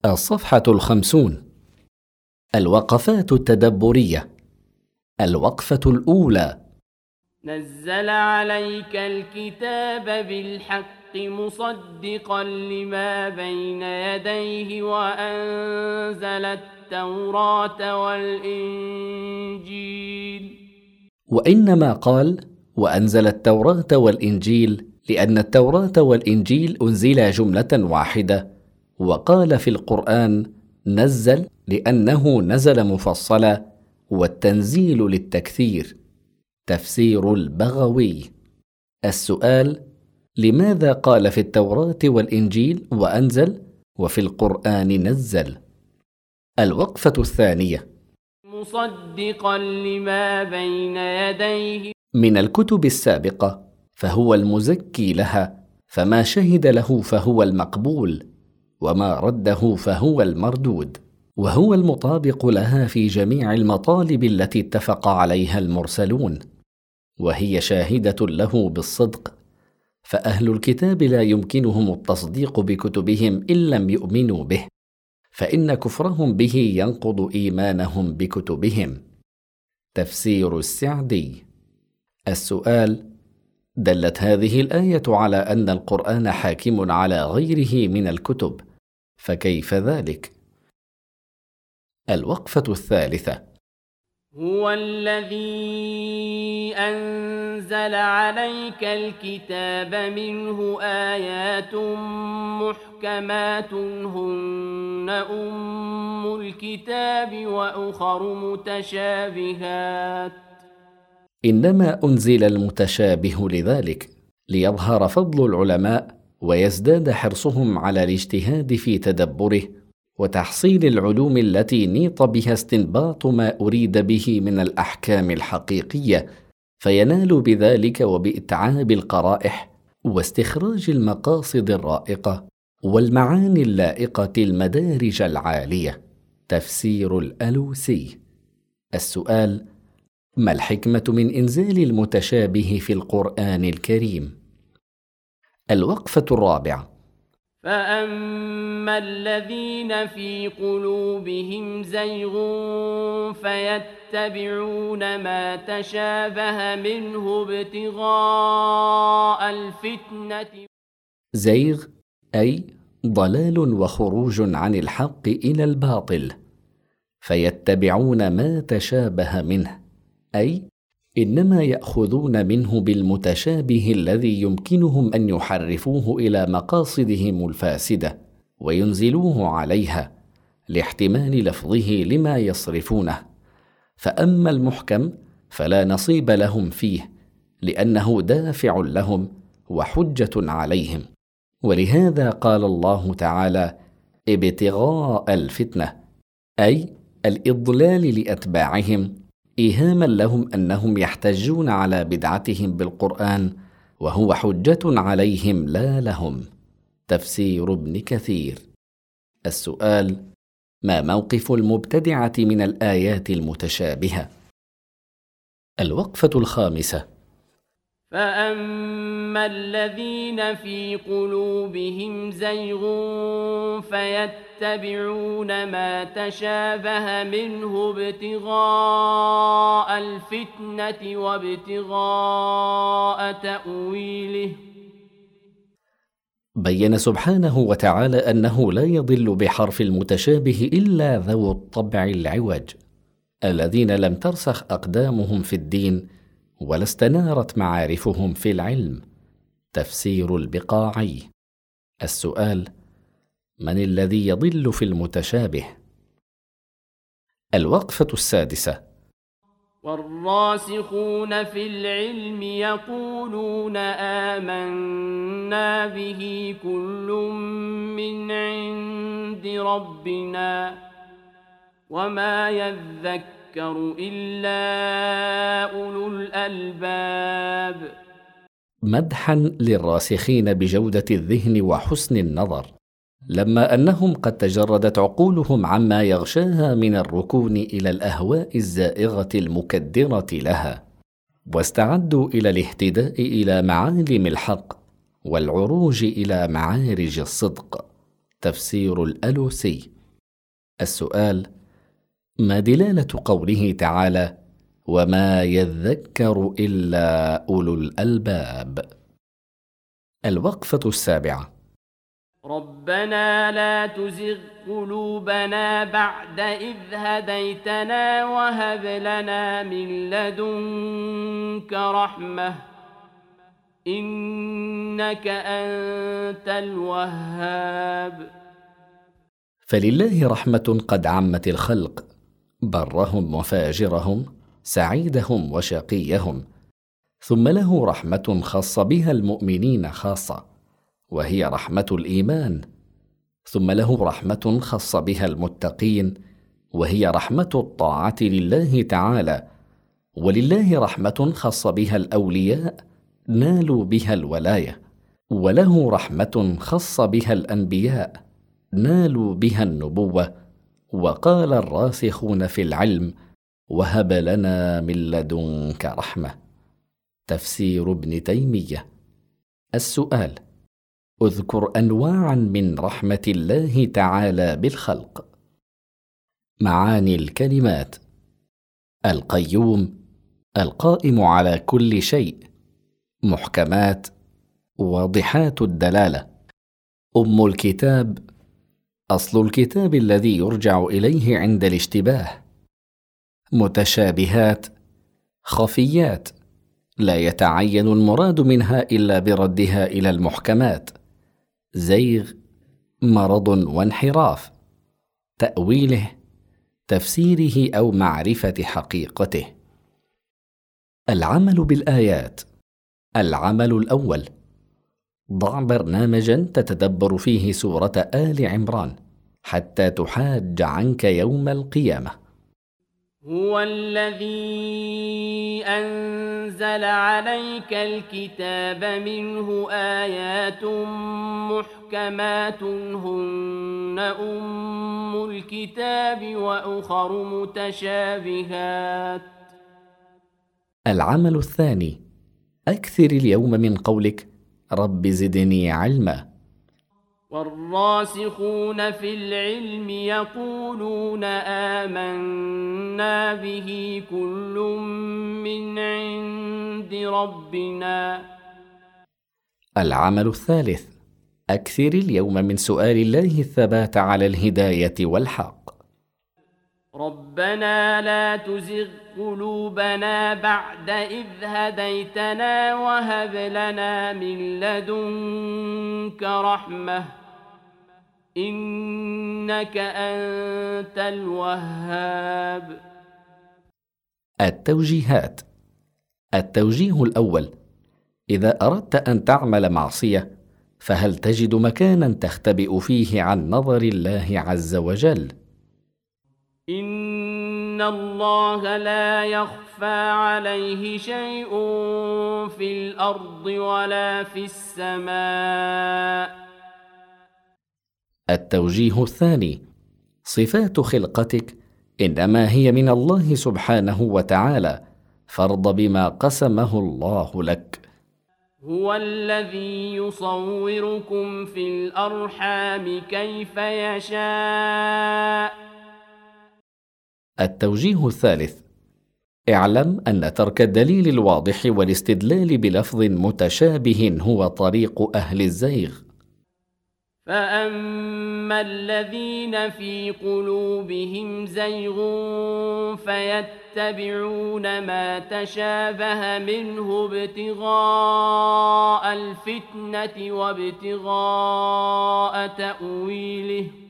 الصفحة 50. الوقفات التدبرية. الوقفة الأولى: نزل عليك الكتاب بالحق مصدقا لما بين يديه وأنزل التوراة والإنجيل. وإنما قال وأنزل التوراة والإنجيل لأن التوراة والإنجيل أنزلا جملة واحدة، وقال في القرآن نزل لأنه نزل مفصلا، والتنزيل للتكثير. تفسير البغوي. السؤال: لماذا قال في التوراة والإنجيل وأنزل وفي القرآن نزل؟ الوقفة الثانية: مصدقا لما بين يديه. من الكتب السابقة فهو المزكي لها، فما شهد له فهو المقبول، وما رده فهو المردود، وهو المطابق لها في جميع المطالب التي اتفق عليها المرسلون، وهي شاهدة له بالصدق. فأهل الكتاب لا يمكنهم التصديق بكتبهم إن لم يؤمنوا به، فإن كفرهم به ينقض إيمانهم بكتبهم. تفسير السعدي. السؤال: دلت هذه الآية على أن القرآن حاكم على غيره من الكتب، فكيف ذلك؟ الوقفة الثالثة: هو الذي أنزل عليك الكتاب منه آيات محكمات هن أم الكتاب وأخر متشابهات. إنما أنزل المتشابه لذلك ليظهر فضل العلماء ويزداد حرصهم على الاجتهاد في تدبره وتحصيل العلوم التي نيط بها استنباط ما أريد به من الأحكام الحقيقية، فينال بذلك وبإتعاب القرائح واستخراج المقاصد الرائقة والمعاني اللائقة المدارج العالية. تفسير الألوسي. السؤال: ما الحكمة من إنزال المتشابه في القرآن الكريم؟ الوقفة الرابعة: فأما الذين في قلوبهم زيغ فيتبعون ما تشابه منه ابتغاء الفتنة. زيغ أي ضلال وخروج عن الحق إلى الباطل، فيتبعون ما تشابه منه أي إنما يأخذون منه بالمتشابه الذي يمكنهم أن يحرفوه إلى مقاصدهم الفاسدة وينزلوه عليها لاحتمال لفظه لما يصرفونه. فأما المحكم فلا نصيب لهم فيه، لأنه دافع لهم وحجة عليهم، ولهذا قال الله تعالى ابتغاء الفتنة أي الإضلال لأتباعهم، إيهاما لهم أنهم يحتجون على بدعتهم بالقرآن وهو حجة عليهم لا لهم. تفسير ابن كثير. السؤال: ما موقف المبتدعة من الآيات المتشابهة؟ الوقفة الخامسة: فأما الذين في قلوبهم زيغ فيتبعون ما تشابه منه ابتغاء الفتنة وابتغاء تأويله. بين سبحانه وتعالى أنه لا يضل بحرف المتشابه إلا ذو الطبع العوج، الذين لم ترسخ أقدامهم في الدين ولا استنارت معارفهم في العلم. تفسير البقاعي. السؤال: من الذي يضل في المتشابه؟ الوقفة السادسة: والراسخون في العلم يقولون آمنا به كل من عند ربنا وما يذكر إلا أولو الألباب. مدحا للراسخين بجودة الذهن وحسن النظر، لما أنهم قد تجردت عقولهم عما يغشاها من الركون إلى الأهواء الزائغة المكدرة لها، واستعدوا إلى الاهتداء إلى معالم الحق والعروج إلى معارج الصدق. تفسير الألوسي. السؤال: ما دلالة قوله تعالى: وما يذكر إلا أولو الألباب؟ الوقفة السابعة: ربنا لا تزغ قلوبنا بعد إذ هديتنا وهب لنا من لدنك رحمة إنك أنت الوهاب. فلله رحمة قد عمت الخلق، برهم وفاجرهم، سعيدهم وشقيهم، ثم له رحمة خاصة بها المؤمنين خاصة، وهي رحمة الإيمان، ثم له رحمة خاصة بها المتقين، وهي رحمة الطاعة لله تعالى، ولله رحمة خاصة بها الأولياء نالوا بها الولاية، وله رحمة خاصة بها الأنبياء نالوا بها النبوة. وقال الراسخون في العلم: وهب لنا من لدنك رحمة. تفسير ابن تيمية. السؤال: اذكر أنواعا من رحمة الله تعالى بالخلق. معاني الكلمات: القيوم، القائم على كل شيء. محكمات، واضحات الدلالة. أم الكتاب، أصل الكتاب الذي يرجع إليه عند الاشتباه. متشابهات، خفيات، لا يتعين المراد منها إلا بردها إلى المحكمات. زيغ، مرض وانحراف. تأويله، تفسيره أو معرفة حقيقته. العمل بالآيات. العمل الأول: ضع برنامجا تتدبر فيه سورة آل عمران حتى تحاج عنك يوم القيامة. هو الذي أنزل عليك الكتاب منه آيات محكمات هن أم الكتاب وأخر متشابهات. العمل الثاني: أكثر اليوم من قولك رب زدني علما. والراسخون في العلم يقولون آمنا به كل من عند ربنا. العمل الثالث: أكثر اليوم من سؤال الله الثبات على الهداية والحق. ربنا لا تزغ قلوبنا بعد إذ هديتنا وهب لنا من لدنك رحمة إنك أنت الوهاب. التوجيهات. التوجيه الأول: إذا أردت أن تعمل معصية فهل تجد مكانا تختبئ فيه عن نظر الله عز وجل؟ إن الله لا يخفى عليه شيء في الأرض ولا في السماء. التوجيه الثاني: صفات خلقتك إنما هي من الله سبحانه وتعالى، فارض بما قسمه الله لك. هو الذي يصوركم في الأرحام كيف يشاء. التوجيه الثالث: اعلم أن ترك الدليل الواضح والاستدلال بلفظ متشابه هو طريق أهل الزيغ. فأما الذين في قلوبهم زيغ فيتبعون ما تشابه منه ابتغاء الفتنة وابتغاء تأويله